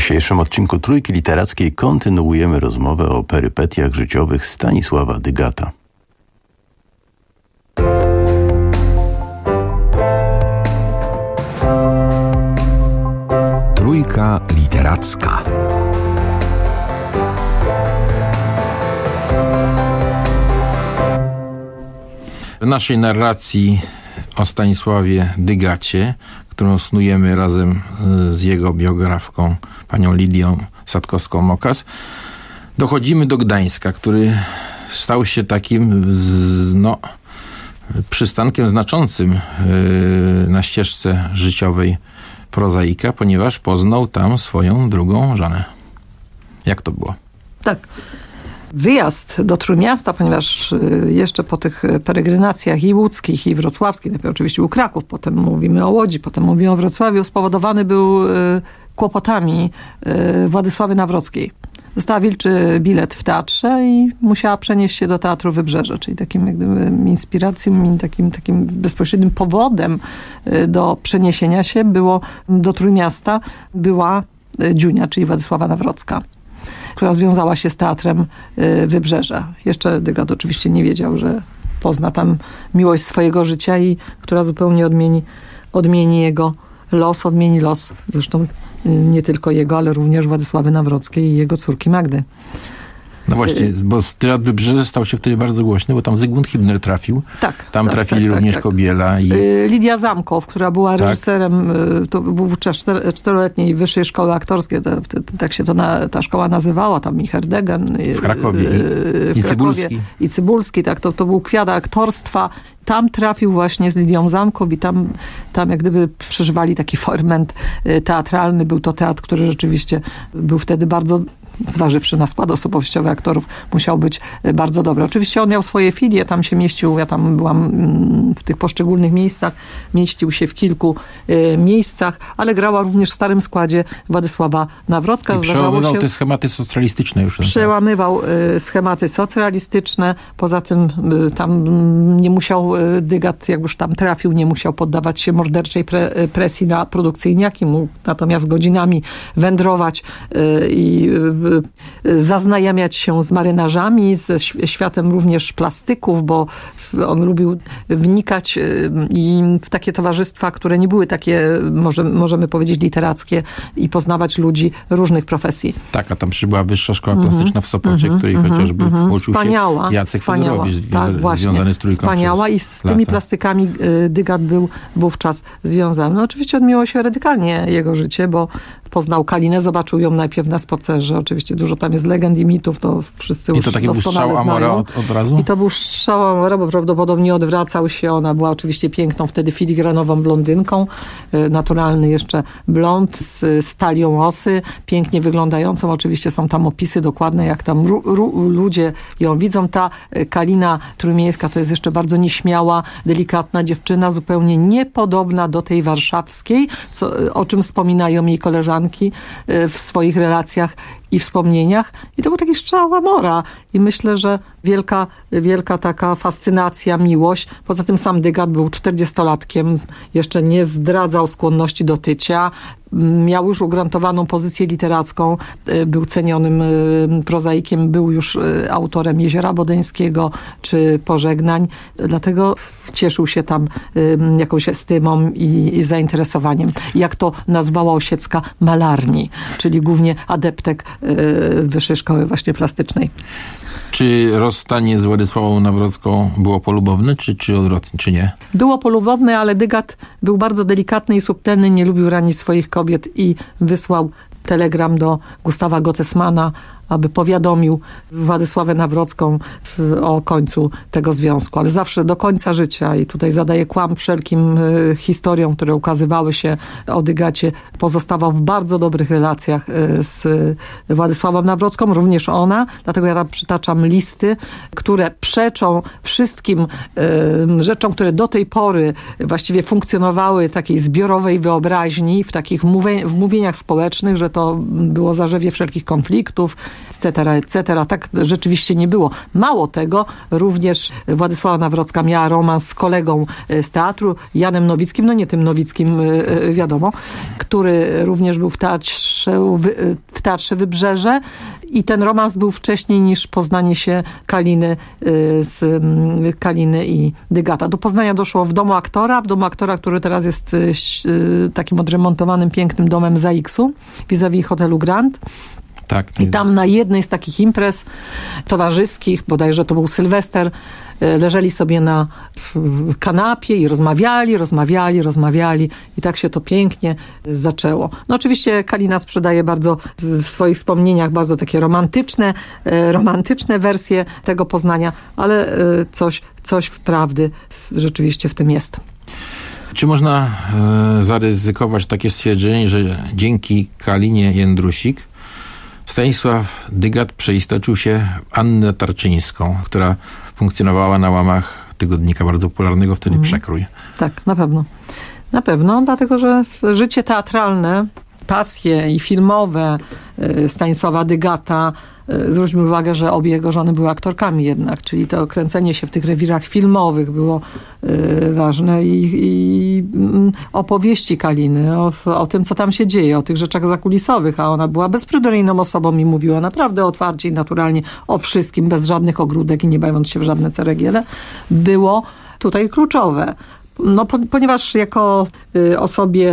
dzisiejszym odcinku Trójki Literackiej kontynuujemy rozmowę o perypetiach życiowych Stanisława Dygata. Trójka Literacka. W naszej narracji o Stanisławie Dygacie, którą snujemy razem z jego biografką, panią Lidią Satkowską-Mokas, dochodzimy do Gdańska, który stał się takim przystankiem znaczącym na ścieżce życiowej prozaika, ponieważ poznał tam swoją drugą żonę. Jak to było? Tak. Wyjazd do Trójmiasta, ponieważ jeszcze po tych peregrinacjach i łódzkich, i wrocławskich, najpierw oczywiście był Kraków, potem mówimy o Łodzi, potem mówimy o Wrocławiu, spowodowany był kłopotami Władysławy Nawrockiej. Dostała wilczy bilet w teatrze i musiała przenieść się do Teatru Wybrzeże, czyli takim jak gdyby inspiracją i takim bezpośrednim powodem do przeniesienia się było do Trójmiasta była Dziunia, czyli Władysława Nawrocka, która związała się z Teatrem Wybrzeże. Jeszcze Dygat oczywiście nie wiedział, że pozna tam miłość swojego życia i która zupełnie odmieni jego los, odmieni los zresztą nie tylko jego, ale również Władysławy Nawrockiej i jego córki Magdy. No właśnie, bo Teatr Wybrzeże stał się wtedy bardzo głośny, bo tam Zygmunt Hibner trafił. Tam trafili również Kobiela. I Lidia Zamkow, która była reżyserem, to był wówczas 4-letniej Wyższej Szkoły Aktorskiej, tak się ta szkoła nazywała, tam i Herdegen. W Krakowie i Cybulski. I Cybulski, tak, to był kwiat aktorstwa. Tam trafił właśnie z Lidią Zamkow i tam jak gdyby przeżywali taki ferment teatralny. Był to teatr, który rzeczywiście był wtedy bardzo, zważywszy na skład osobowościowy aktorów, musiał być bardzo dobry. Oczywiście on miał swoje filie, tam się mieścił, ja tam byłam w tych poszczególnych miejscach, mieścił się w kilku miejscach, ale grała również w starym składzie Władysława Nawrocka. I przełamywał te schematy socjalistyczne już. Przełamywał schematy socjalistyczne, poza tym tam nie musiał Dygat, jak już tam trafił, nie musiał poddawać się morderczej presji na produkcyjniaki, mógł natomiast godzinami wędrować i zaznajamiać się z marynarzami, ze światem również plastyków, bo on lubił wnikać i w takie towarzystwa, które nie były takie, możemy powiedzieć, literackie i poznawać ludzi różnych profesji. Tak, a tam przybyła Wyższa Szkoła Plastyczna w Sopocie, której chociażby uczył się Jacek Fedorowicz, związany z Trójką. Wspaniała i z tymi plastykami Dygat był wówczas związany. No oczywiście odmieniło się radykalnie jego życie, bo poznał Kalinę, zobaczył ją najpierw na spacerze. Oczywiście dużo tam jest legend i mitów, to wszyscy już doskonale znają. I to taki był strzał Amora od razu? I to był strzał Amora, bo prawdopodobnie odwracał się. Ona była oczywiście piękną, wtedy filigranową blondynką. Naturalny jeszcze blond z talią osy, pięknie wyglądającą. Oczywiście są tam opisy dokładne, jak tam ludzie ją widzą. Ta Kalina Trójmiejska to jest jeszcze bardzo nieśmiała, delikatna dziewczyna, zupełnie niepodobna do tej warszawskiej, o czym wspominają jej koleżanki w swoich relacjach i wspomnieniach. I to był taki strzał Amora. I myślę, że wielka taka fascynacja, miłość. Poza tym sam Dygat był 40-latkiem, jeszcze nie zdradzał skłonności do tycia. Miał już ugrantowaną pozycję literacką, był cenionym prozaikiem, był już autorem Jeziora Bodeńskiego czy Pożegnań. Dlatego cieszył się tam jakąś estymą i zainteresowaniem. Jak to nazwała Osiecka, malarni, czyli głównie adeptek Wyższej Szkoły właśnie plastycznej. Czy rozstanie z Władysławą Nawrocką było polubowne, czy odwrotnie, czy nie? Było polubowne, ale Dygat był bardzo delikatny i subtelny, nie lubił ranić swoich kobiet i wysłał telegram do Gustawa Gottesmana, aby powiadomił Władysławę Nawrocką o końcu tego związku. Ale zawsze do końca życia, i tutaj zadaje kłam wszelkim historiom, które ukazywały się o Dygacie, pozostawał w bardzo dobrych relacjach z Władysławą Nawrocką, również ona. Dlatego ja tam przytaczam listy, które przeczą wszystkim rzeczom, które do tej pory właściwie funkcjonowały w takiej zbiorowej wyobraźni, w takich wmówieniach społecznych, że to było zarzewie wszelkich konfliktów etc. Tak rzeczywiście nie było. Mało tego, również Władysława Nawrocka miała romans z kolegą z teatru, Janem Nowickim, no nie tym Nowickim, wiadomo, który również był w Teatrze Wybrzeże i ten romans był wcześniej niż poznanie się Kaliny i Dygata. Do poznania doszło w domu aktora, który teraz jest takim odremontowanym, pięknym domem ZAX-u, vis-a-vis hotelu Grand. Tak, i tam na jednej z takich imprez towarzyskich, bodajże to był Sylwester, leżeli sobie na kanapie i rozmawiali i tak się to pięknie zaczęło. No oczywiście Kalina sprzedaje bardzo w swoich wspomnieniach bardzo takie romantyczne wersje tego Poznania, ale coś wprawdy rzeczywiście w tym jest. Czy można zaryzykować takie stwierdzenie, że dzięki Kalinie Jędrusik Stanisław Dygat przeistoczył się w Annę Tarczyńską, która funkcjonowała na łamach tygodnika bardzo popularnego wtedy Przekrój? Tak, na pewno, dlatego że życie teatralne, pasje i filmowe Stanisława Dygata, zwróćmy uwagę, że obie jego żony były aktorkami jednak, czyli to kręcenie się w tych rewirach filmowych było ważne i opowieści Kaliny o tym, co tam się dzieje, o tych rzeczach zakulisowych, a ona była bezprydoryjną osobą i mówiła naprawdę otwarcie i naturalnie o wszystkim, bez żadnych ogródek i nie bawiąc się w żadne ceregiele, było tutaj kluczowe. No, ponieważ jako osobie,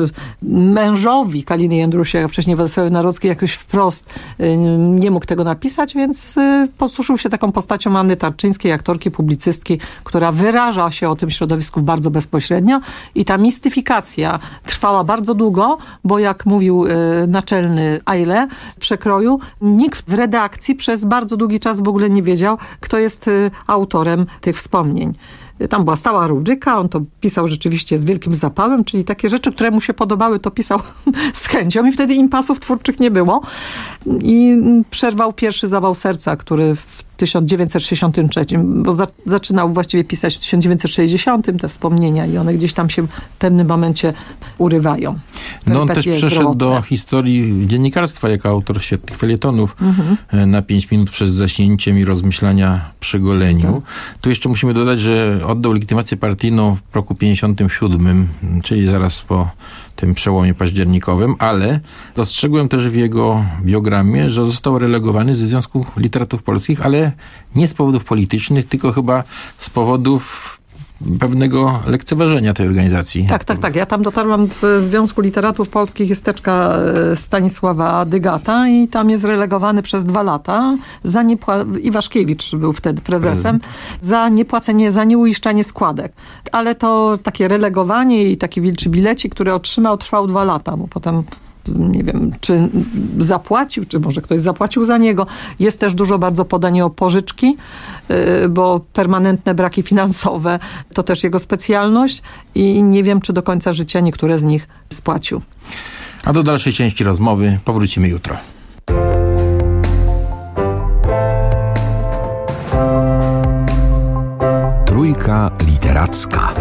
mężowi Kaliny Jędrusiak, a wcześniej Władysławie Nawrockiej jakoś wprost nie mógł tego napisać, więc posłużył się taką postacią Anny Tarczyńskiej, aktorki, publicystki, która wyraża się o tym środowisku bardzo bezpośrednio i ta mistyfikacja trwała bardzo długo, bo jak mówił naczelny Eile Przekroju, nikt w redakcji przez bardzo długi czas w ogóle nie wiedział, kto jest autorem tych wspomnień. Tam była stała rubryka, on to pisał rzeczywiście z wielkim zapałem, czyli takie rzeczy, które mu się podobały, to pisał z chęcią i wtedy impasów twórczych nie było. I przerwał pierwszy zawał serca, który w 1963, bo zaczynał właściwie pisać w 1960 te wspomnienia i one gdzieś tam się w pewnym momencie urywają. No on też przeszedł do historii dziennikarstwa jako autor świetnych felietonów na 5 minut przed zaśnięciem i rozmyślania przy goleniu. Tak. Tu jeszcze musimy dodać, że oddał legitymację partyjną w roku 57, czyli zaraz po tym przełomie październikowym, ale dostrzegłem też w jego biogramie, że został relegowany ze Związku Literatów Polskich, ale nie z powodów politycznych, tylko chyba z powodów pewnego lekceważenia tej organizacji. Tak. Ja tam dotarłam w Związku Literatów Polskich, jest teczka Stanisława Dygata i tam jest relegowany przez 2 lata. Iwaszkiewicz był wtedy prezesem. Za niepłacenie, za nieuiszczanie składek. Ale to takie relegowanie i taki wilczy bilecik, który otrzymał, trwał 2 lata, bo potem nie wiem, czy zapłacił, czy może ktoś zapłacił za niego. Jest też dużo bardzo podań o pożyczki, bo permanentne braki finansowe to też jego specjalność i nie wiem, czy do końca życia niektóre z nich spłacił. A do dalszej części rozmowy powrócimy jutro. Trójka literacka.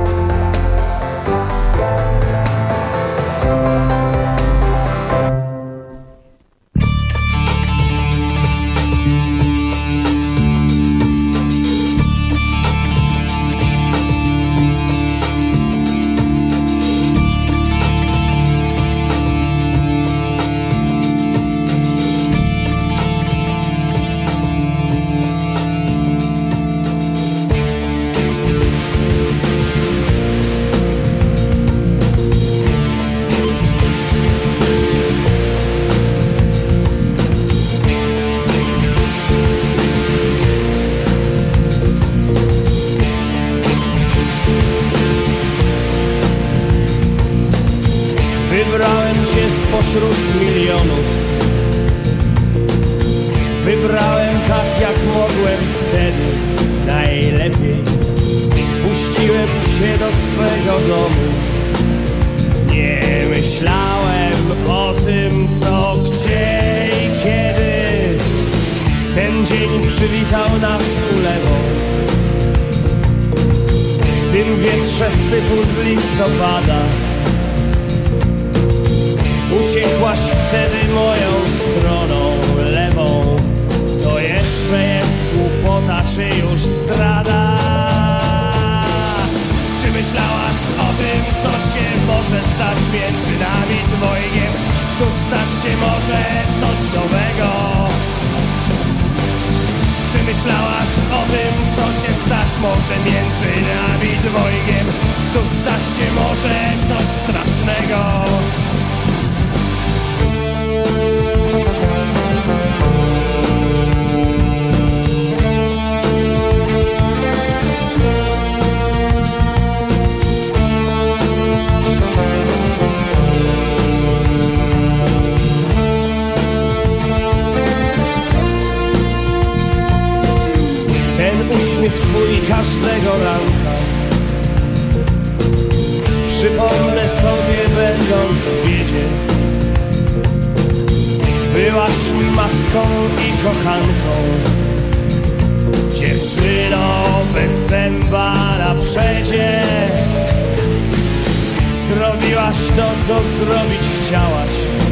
Wybrałem cię spośród milionów. Wybrałem tak, jak mogłem wtedy najlepiej. Wpuściłem cię do swego domu. Nie myślałem o tym, co, gdzie i kiedy. Ten dzień przywitał nas ulewą. W tym wietrze syfu z listopada uciekłaś wtedy moją stroną lewą. stać się może coś nowego. Czy myślałaś o tym, co się stać może między nami dwojgiem? Tu stać się może coś strasznego. Uśmiech twój każdego ranka przypomnę sobie, będąc w biedzie. Byłaś matką i kochanką, dziewczyną bez zęba na przedzie. Zrobiłaś to, co zrobić chciałaś.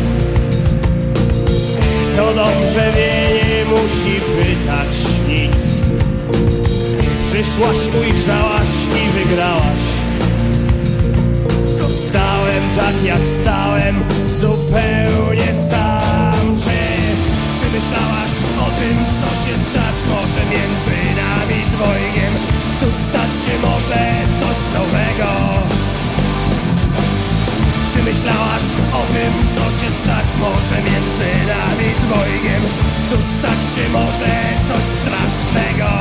Kto dobrze wie, nie musi pytać nic. Przyszłaś, ujrzałaś i wygrałaś. Zostałem tak jak stałem, zupełnie sam. Czy myślałaś o tym, co się stać może między nami dwojgiem? Tu stać się może coś nowego. Czy myślałaś o tym, co się stać może między nami dwojgiem? Tu stać się może coś strasznego.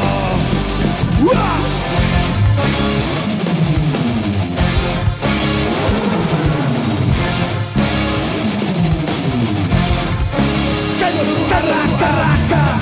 Caracas.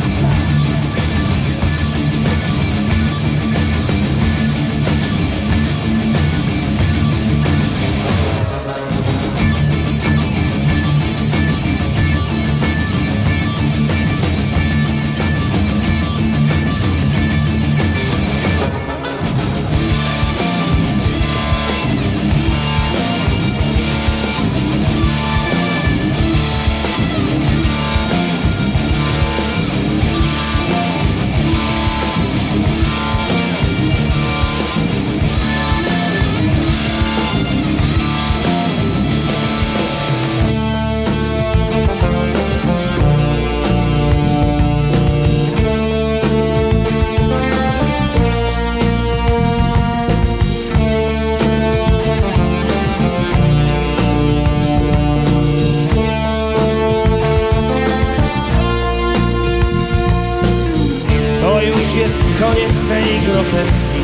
Koniec tej groteski.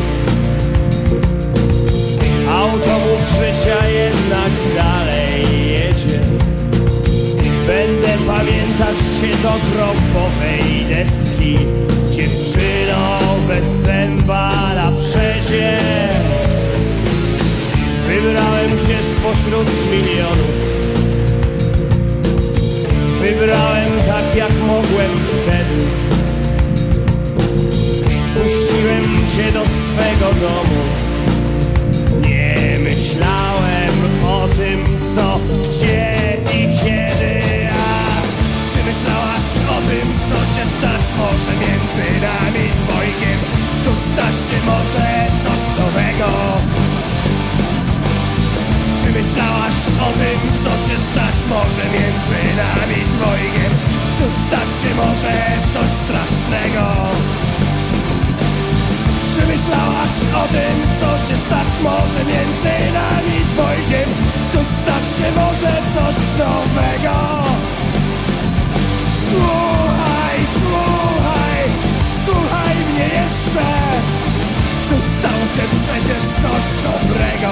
Autobus życia jednak dalej jedzie. Będę pamiętać cię do grobowej deski. Dziewczyno bez zęba na przedzie. Wybrałem cię spośród milionów. Wybrałem tak jak mogłem wtedy. Wpuściłem cię do swego domu. Nie myślałem o tym, co, gdzie i kiedy. A czy myślałaś o tym, co się stać może między nami dwojgiem? Tu stać się może coś nowego. Czy myślałaś o tym, co się stać może między nami dwojgiem? Tu stać się może coś strasznego. Czy myślałaś o tym, co się stać może między nami dwojgiem? Tu stać się może coś nowego. Słuchaj, słuchaj, słuchaj mnie jeszcze. Tu stało się przecież coś dobrego.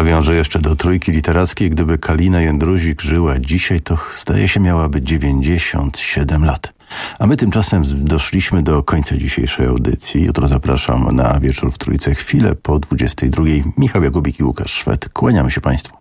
Nawiążę jeszcze do trójki literackiej. Gdyby Kalina Jędruzik żyła dzisiaj, to zdaje się miałaby 97 lat. A my tymczasem doszliśmy do końca dzisiejszej audycji. Jutro zapraszam na Wieczór w Trójce chwilę po 22. Michał Jakubik i Łukasz Szwed. Kłaniamy się Państwu.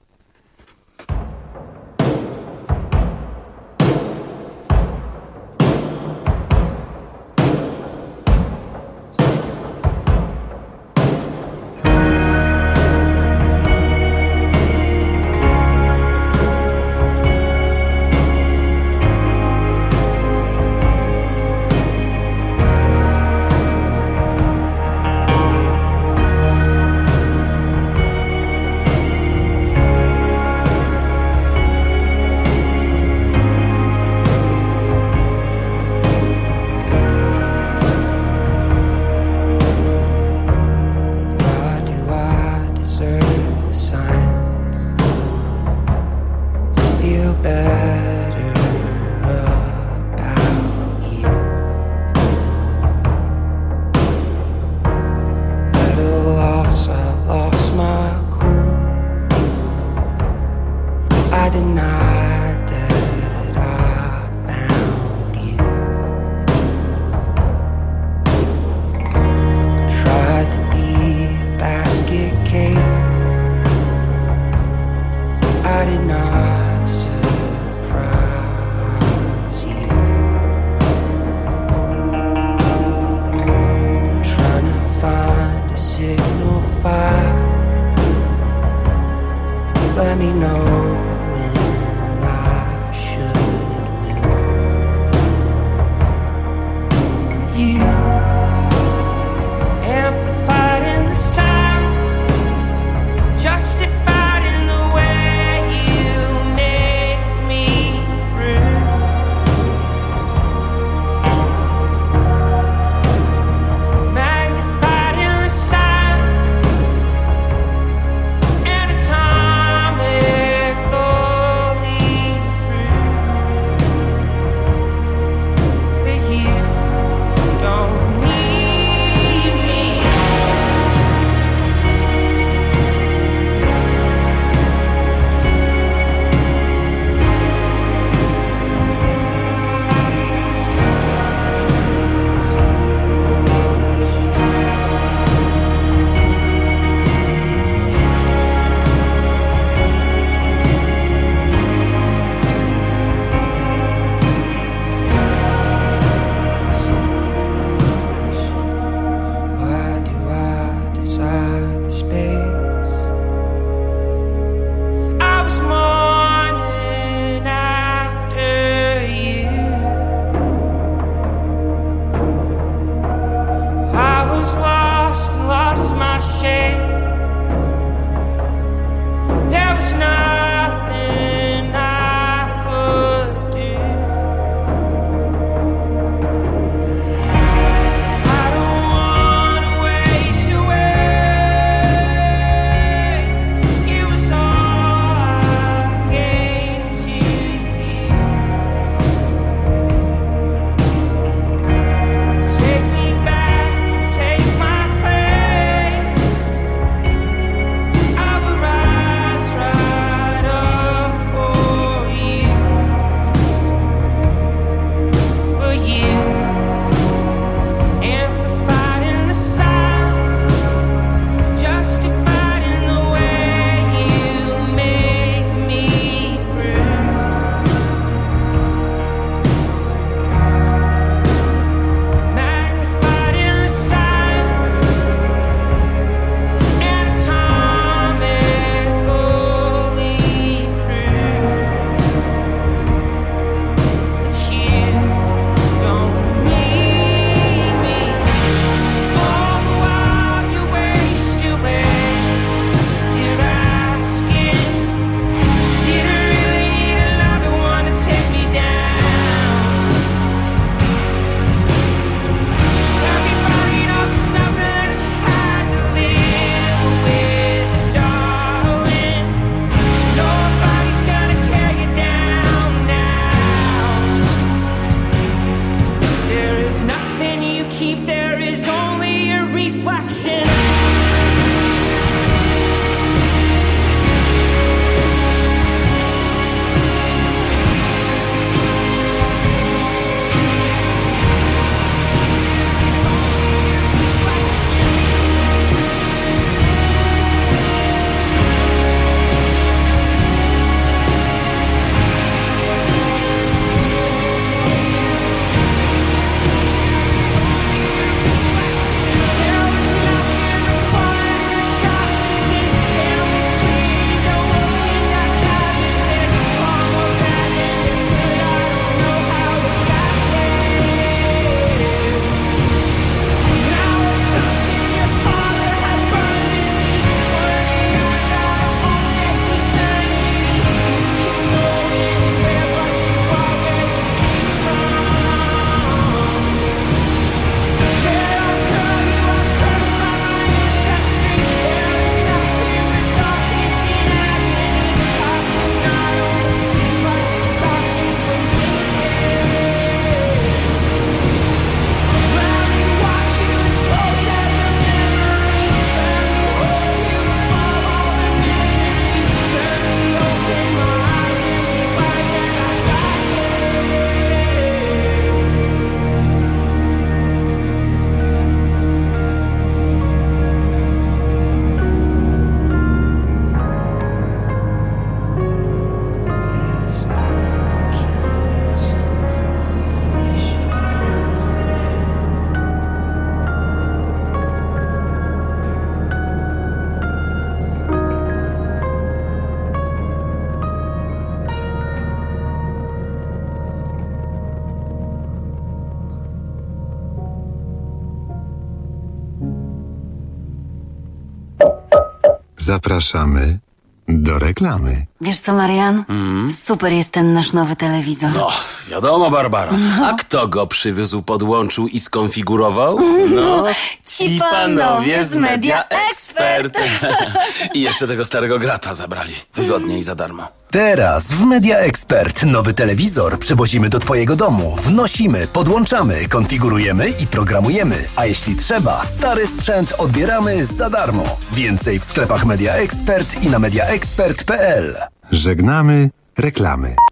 Zapraszamy do reklamy. Wiesz co, Marian? Super jest ten nasz nowy telewizor. No, wiadomo, Barbara. A kto go przywiózł, podłączył i skonfigurował? No, ci panowie z Media Expert. I jeszcze tego starego grata zabrali. Wygodnie i za darmo. Teraz w Media Expert nowy telewizor przywozimy do Twojego domu. Wnosimy, podłączamy, konfigurujemy i programujemy. A jeśli trzeba, stary sprzęt odbieramy za darmo. Więcej w sklepach Media Expert i na mediaexpert.pl. Żegnamy reklamy.